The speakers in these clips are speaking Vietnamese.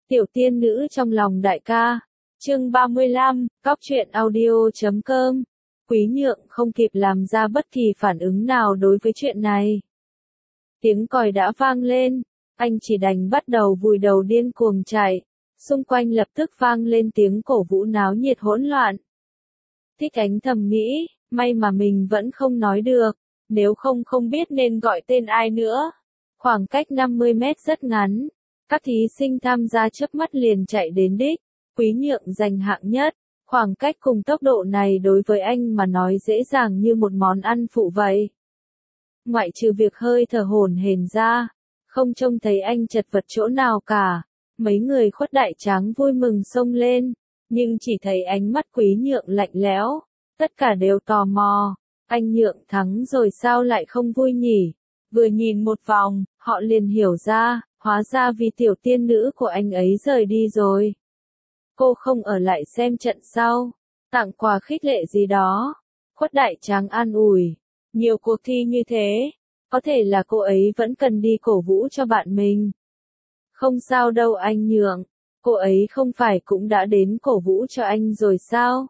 Tiểu tiên nữ trong lòng đại ca. Chương 35, Cóc truyện audio.com. Quý Nhượng không kịp làm ra bất kỳ phản ứng nào đối với chuyện này. Tiếng còi đã vang lên, anh chỉ đành bắt đầu vùi đầu điên cuồng chạy. Xung quanh lập tức vang lên tiếng cổ vũ náo nhiệt hỗn loạn. Thích Ánh thầm nghĩ, may mà mình vẫn không nói được, nếu không biết nên gọi tên ai nữa. Khoảng cách 50 mét rất ngắn, các thí sinh tham gia chớp mắt liền chạy đến đích. Quý Nhượng giành hạng nhất, khoảng cách cùng tốc độ này đối với anh mà nói dễ dàng như một món ăn phụ vậy. Ngoại trừ việc hơi thở hổn hển ra, không trông thấy anh chật vật chỗ nào cả. Mấy người Khuất Đại Tráng vui mừng xông lên, nhưng chỉ thấy ánh mắt Quý Nhượng lạnh lẽo, tất cả đều tò mò, anh Nhượng thắng rồi sao lại không vui nhỉ? Vừa nhìn một vòng, họ liền hiểu ra, hóa ra vì tiểu tiên nữ của anh ấy rời đi rồi. Cô không ở lại xem trận sau, tặng quà khích lệ gì đó. Khuất Đại Tráng an ủi, nhiều cuộc thi như thế, có thể là cô ấy vẫn cần đi cổ vũ cho bạn mình. Không sao đâu anh Nhượng, cô ấy không phải cũng đã đến cổ vũ cho anh rồi sao?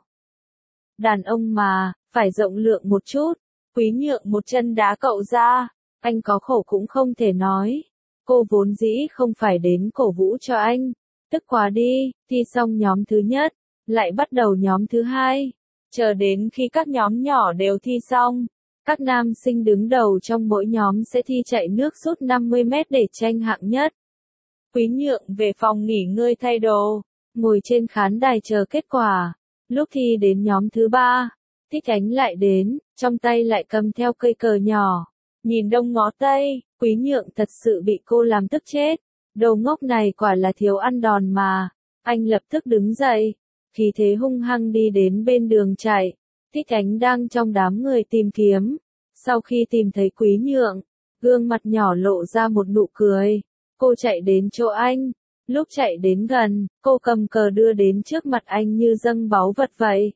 Đàn ông mà, phải rộng lượng một chút. Quý Nhượng một chân đá cậu ra, anh có khổ cũng không thể nói. Cô vốn dĩ không phải đến cổ vũ cho anh, tức quá đi, thi xong nhóm thứ nhất, lại bắt đầu nhóm thứ hai. Chờ đến khi các nhóm nhỏ đều thi xong, các nam sinh đứng đầu trong mỗi nhóm sẽ thi chạy nước rút 50 mét để tranh hạng nhất. Quý Nhượng về phòng nghỉ ngơi thay đồ, ngồi trên khán đài chờ kết quả. Lúc thi đến nhóm thứ ba, Thích Ánh lại đến, trong tay lại cầm theo cây cờ nhỏ. Nhìn đông ngó tây, Quý Nhượng thật sự bị cô làm tức chết. Đồ ngốc này quả là thiếu ăn đòn mà. Anh lập tức đứng dậy, khí thế hung hăng đi đến bên đường chạy. Thích Ánh đang trong đám người tìm kiếm. Sau khi tìm thấy Quý Nhượng, gương mặt nhỏ lộ ra một nụ cười. Cô chạy đến chỗ anh. Lúc chạy đến gần, cô cầm cờ đưa đến trước mặt anh như dâng báu vật vậy.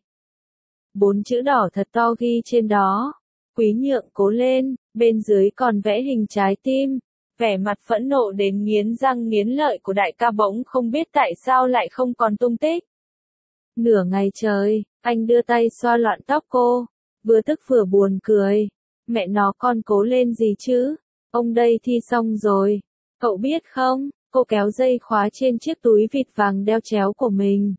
4 chữ đỏ thật to ghi trên đó. Quý Nhượng cố lên, bên dưới còn vẽ hình trái tim. Vẻ mặt phẫn nộ đến nghiến răng nghiến lợi của đại ca bỗng không biết tại sao lại không còn tung tích. Nửa ngày trời, anh đưa tay xoa loạn tóc cô, vừa tức vừa buồn cười. Mẹ nó con cố lên gì chứ, ông đây thi xong rồi, cậu biết không? Cô kéo dây khóa trên chiếc túi vịt vàng đeo chéo của mình.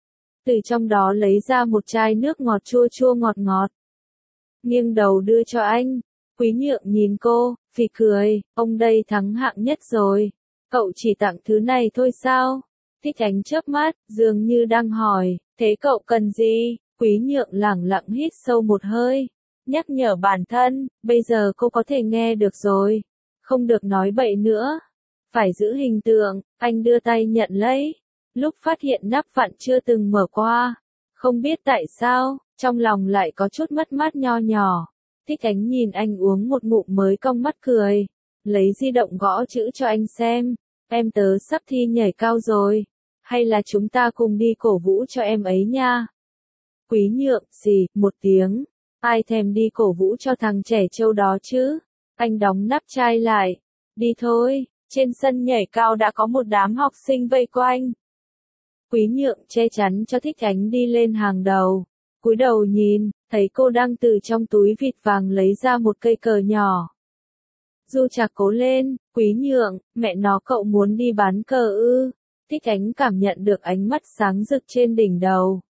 Từ trong đó lấy ra một chai nước ngọt chua chua ngọt ngọt. Nghiêng đầu đưa cho anh. Quý Nhượng nhìn cô, phì cười, ông đây thắng hạng nhất rồi. Cậu chỉ tặng thứ này thôi sao? Thích Ánh chớp mắt, dường như đang hỏi, thế cậu cần gì? Quý Nhượng lẳng lặng hít sâu một hơi. Nhắc nhở bản thân, bây giờ cô có thể nghe được rồi. Không được nói bậy nữa. Phải giữ hình tượng, anh đưa tay nhận lấy. Lúc phát hiện nắp vặn chưa từng mở qua. Không biết tại sao, trong lòng lại có chút mất mát nho nhỏ. Thích Ánh nhìn anh uống một ngụm mới cong mắt cười. Lấy di động gõ chữ cho anh xem. Em tớ sắp thi nhảy cao rồi. Hay là chúng ta cùng đi cổ vũ cho em ấy nha. Quý Nhượng, xì, một tiếng. Ai thèm đi cổ vũ cho thằng trẻ trâu đó chứ. Anh đóng nắp chai lại. Đi thôi. Trên sân nhảy cao đã có một đám học sinh vây quanh. Quý Nhượng che chắn cho Thích Ánh đi lên hàng đầu. Cúi đầu nhìn, thấy cô đang từ trong túi vịt vàng lấy ra một cây cờ nhỏ. Du Trạc cố lên, Quý Nhượng, mẹ nó cậu muốn đi bán cờ ư? Thích Ánh cảm nhận được ánh mắt sáng rực trên đỉnh đầu.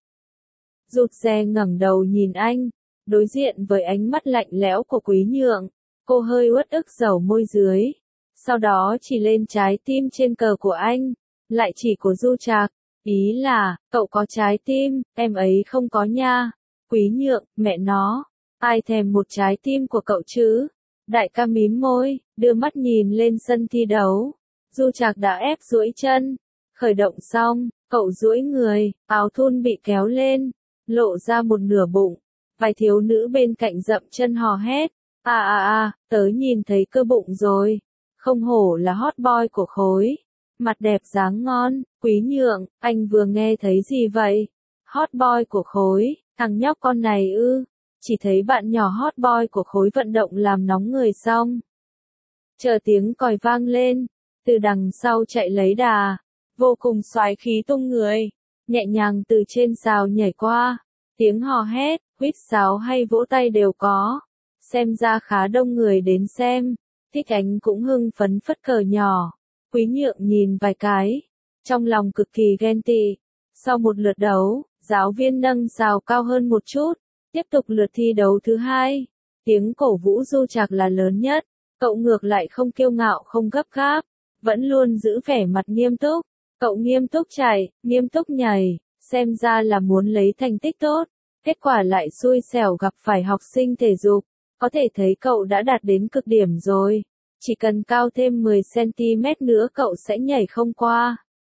Rụt rè ngẩng đầu nhìn anh, đối diện với ánh mắt lạnh lẽo của Quý Nhượng, cô hơi uất ức dầu môi dưới. Sau đó chỉ lên trái tim trên cờ của anh, lại chỉ của Du Trạc, ý là, cậu có trái tim, em ấy không có nha. Quý Nhượng, mẹ nó, ai thèm một trái tim của cậu chứ? Đại ca mím môi, đưa mắt nhìn lên sân thi đấu. Du Trạc đã ép duỗi chân, khởi động xong, cậu duỗi người, áo thun bị kéo lên, lộ ra một nửa bụng. Vài thiếu nữ bên cạnh dậm chân hò hét, tớ nhìn thấy cơ bụng rồi. Không hổ là hot boy của khối. Mặt đẹp dáng ngon. Quý Nhượng, anh vừa nghe thấy gì vậy? Hot boy của khối, thằng nhóc con này ư? Chỉ thấy bạn nhỏ hot boy của khối vận động làm nóng người xong. Chờ tiếng còi vang lên, từ đằng sau chạy lấy đà. vô cùng soái khí tung người, nhẹ nhàng từ trên sào nhảy qua, tiếng hò hét, huýt sáo hay vỗ tay đều có, xem ra khá đông người đến xem. Thích Ánh cũng hưng phấn phất cờ nhỏ, Quý Nhượng nhìn vài cái, trong lòng cực kỳ ghen tị. Sau một lượt đấu, giáo viên nâng sào cao hơn một chút, tiếp tục lượt thi đấu thứ hai, tiếng cổ vũ Du Trạc là lớn nhất, cậu ngược lại không kiêu ngạo không gấp gáp, vẫn luôn giữ vẻ mặt nghiêm túc, cậu nghiêm túc chạy, nghiêm túc nhảy, xem ra là muốn lấy thành tích tốt, kết quả lại xui xẻo gặp phải học sinh thể dục, có thể thấy cậu đã đạt đến cực điểm rồi, chỉ cần cao thêm 10cm nữa cậu sẽ nhảy không qua.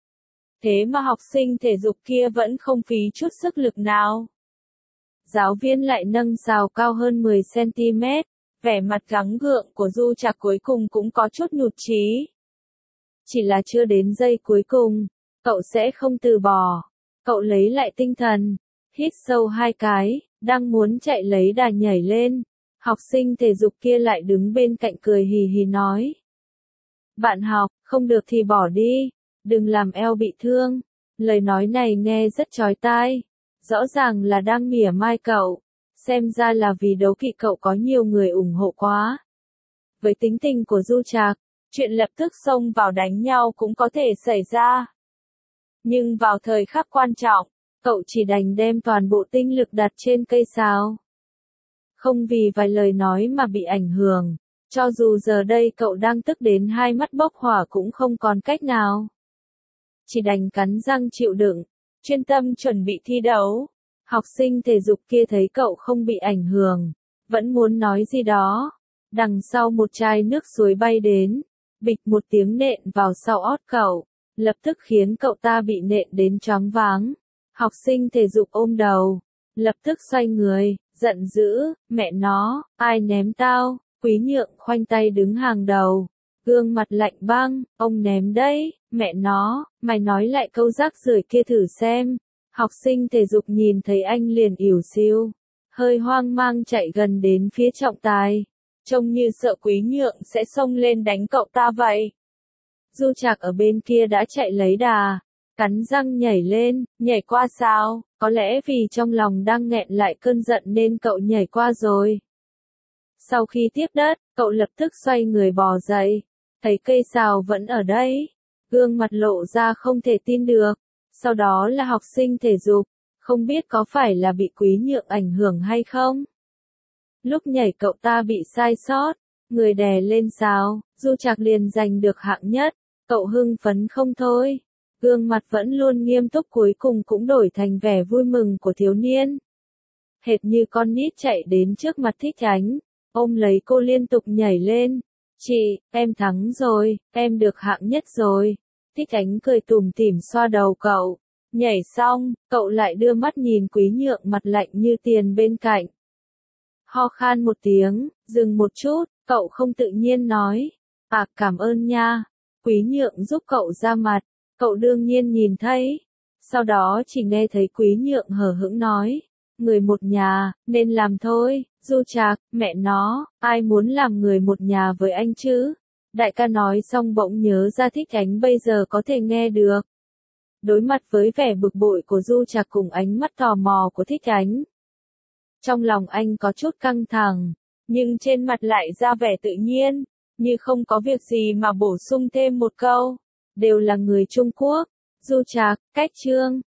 Thế mà học sinh thể dục kia vẫn không phí chút sức lực nào. Giáo viên lại nâng sào cao hơn 10cm, vẻ mặt gắng gượng của Du Trạc cuối cùng cũng có chút nhụt chí. Chỉ là chưa đến giây cuối cùng, cậu sẽ không từ bỏ. Cậu lấy lại tinh thần, hít sâu 2 cái, đang muốn chạy lấy đà nhảy lên. Học sinh thể dục kia lại đứng bên cạnh cười hì hì nói. Bạn học, không được thì bỏ đi, đừng làm eo bị thương. Lời nói này nghe rất chói tai, rõ ràng là đang mỉa mai cậu, xem ra là vì đố kỵ cậu có nhiều người ủng hộ quá. Với tính tình của Du Trạc, chuyện lập tức xông vào đánh nhau cũng có thể xảy ra. Nhưng vào thời khắc quan trọng, cậu chỉ đành đem toàn bộ tinh lực đặt trên cây sáo. Không vì vài lời nói mà bị ảnh hưởng, cho dù giờ đây cậu đang tức đến hai mắt bốc hỏa cũng không còn cách nào. Chỉ đành cắn răng chịu đựng, chuyên tâm chuẩn bị thi đấu. Học sinh thể dục kia thấy cậu không bị ảnh hưởng, vẫn muốn nói gì đó. Đằng sau một chai nước suối bay đến, bịch một tiếng nện vào sau ót cậu, lập tức khiến cậu ta bị nện đến choáng váng. Học sinh thể dục ôm đầu, lập tức xoay người, giận dữ, mẹ nó, ai ném tao? Quý Nhượng khoanh tay đứng hàng đầu, gương mặt lạnh băng, ông ném đấy, mẹ nó, mày nói lại câu rác rưởi kia thử xem. Học sinh thể dục nhìn thấy anh liền ỉu xìu, hơi hoang mang chạy gần đến phía trọng tài, trông như sợ Quý Nhượng sẽ xông lên đánh cậu ta vậy. Du Trạc ở bên kia đã chạy lấy đà, cắn răng nhảy lên, nhảy qua sao, có lẽ vì trong lòng đang nghẹn lại cơn giận nên cậu nhảy qua rồi. Sau khi tiếp đất, cậu lập tức xoay người bò dậy, thấy cây sào vẫn ở đấy, gương mặt lộ ra không thể tin được. Sau đó là học sinh thể dục, không biết có phải là bị Quý Nhượng ảnh hưởng hay không. Lúc nhảy cậu ta bị sai sót, người đè lên sào, Du Trạc liền giành được hạng nhất, cậu hưng phấn không thôi. Gương mặt vẫn luôn nghiêm túc cuối cùng cũng đổi thành vẻ vui mừng của thiếu niên. Hệt như con nít chạy đến trước mặt Thích Ánh, ôm lấy cô liên tục nhảy lên. Chị, em thắng rồi, em được hạng nhất rồi. Thích Ánh cười tủm tỉm xoa đầu cậu. Nhảy xong, cậu lại đưa mắt nhìn Quý Nhượng mặt lạnh như tiền bên cạnh. Ho khan một tiếng, dừng một chút, cậu không tự nhiên nói. À, cảm ơn nha. Quý Nhượng giúp cậu ra mặt, cậu đương nhiên nhìn thấy. Sau đó chỉ nghe thấy Quý Nhượng hờ hững nói. Người một nhà, nên làm thôi. Du Trạc, mẹ nó, ai muốn làm người một nhà với anh chứ? Đại ca nói xong bỗng nhớ ra Thích Ánh bây giờ có thể nghe được. Đối mặt với vẻ bực bội của Du Trạc cùng ánh mắt tò mò của Thích Ánh. Trong lòng anh có chút căng thẳng, nhưng trên mặt lại ra vẻ tự nhiên, như không có việc gì mà bổ sung thêm một câu. Đều là người Trung Quốc. Du Trạc, cách chương.